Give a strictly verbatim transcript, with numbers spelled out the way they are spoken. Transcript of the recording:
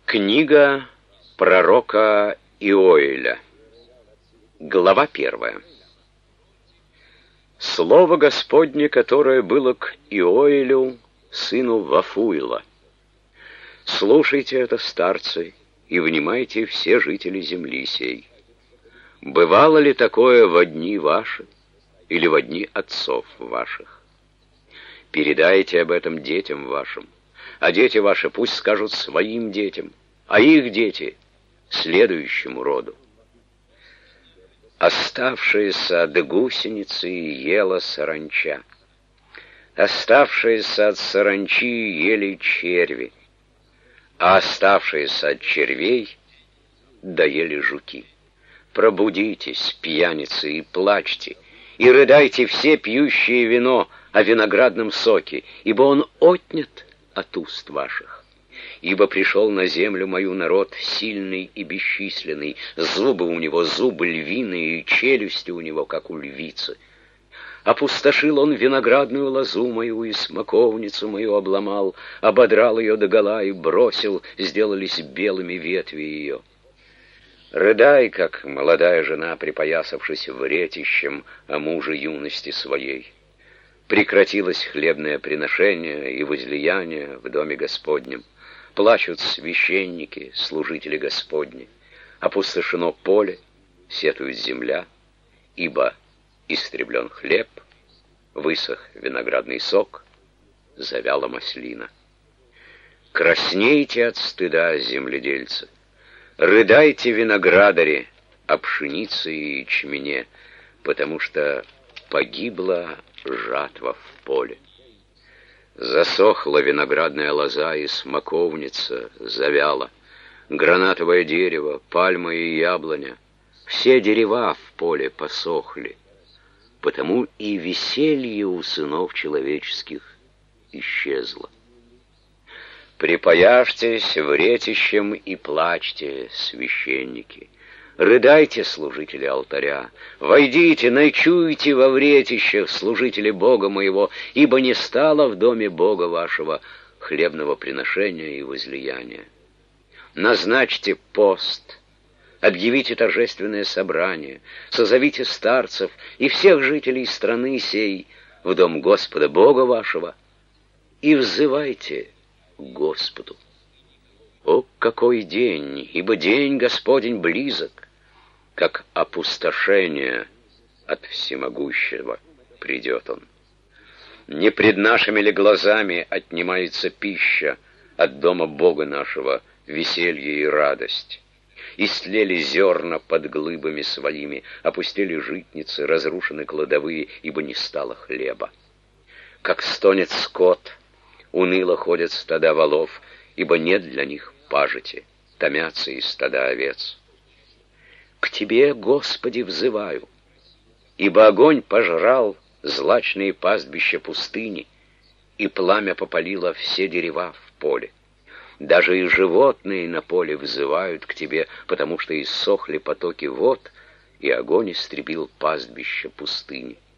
Книга пророка Иоэля. Глава первая. Слово Господне, которое было к Иоэлю, сыну Вафуила. Слушайте это, старцы, и внимайте все жители земли сей. Бывало ли такое во дни ваши или во дни отцов ваших? Передайте об этом детям вашим, а дети ваши пусть скажут своим детям, а их дети — следующему роду. Оставшаяся от гусеницы ела саранча, оставшаяся от саранчи ели черви, а оставшиеся от червей доели жуки. Пробудитесь, пьяницы, и плачьте, и рыдайте все пьющие вино о виноградном соке, ибо он отнят от уст ваших. Ибо пришел на землю мою народ сильный и бесчисленный, зубы у него зубы львиные, и челюсти у него, как у львицы. Опустошил он виноградную лозу мою, и смоковницу мою обломал, ободрал ее догола и бросил, сделались белыми ветви ее. Рыдай, как молодая жена, припоясавшись вретищем о муже юности своей. Прекратилось хлебное приношение и возлияние в доме Господнем. Плачут священники, служители Господни. Опустошено поле, сетует земля, ибо истреблен хлеб, высох виноградный сок, завяла маслина. Краснейте от стыда, земледельцы, рыдайте, виноградари, о пшенице и ячмене, потому что погибла жатва в поле. Засохла виноградная лоза, и смоковница завяла. Гранатовое дерево, пальма и яблоня, все дерева в поле посохли. Потому и веселье у сынов человеческих исчезло. Припояжьтесь вретищем и плачьте, священники. Рыдайте, служители алтаря, войдите, ночуйте во вретищах, служители Бога моего, ибо не стало в доме Бога вашего хлебного приношения и возлияния. Назначьте пост, объявите торжественное собрание, созовите старцев и всех жителей страны сей в дом Господа Бога вашего и взывайте к Господу. О, какой день, ибо день Господень близок, как опустошение от всемогущего придет он. Не пред нашими ли глазами отнимается пища от дома Бога нашего, веселье и радость? Истлели зерна под глыбами своими, опустели житницы, разрушены кладовые, ибо не стало хлеба. Как стонет скот, уныло ходят стада волов, ибо нет для них пажити, томятся и стада овец. К Тебе, Господи, взываю, ибо огонь пожрал злачные пастбища пустыни, и пламя попалило все дерева в поле. Даже и животные на поле взывают к Тебе, потому что иссохли потоки вод, и огонь истребил пастбища пустыни.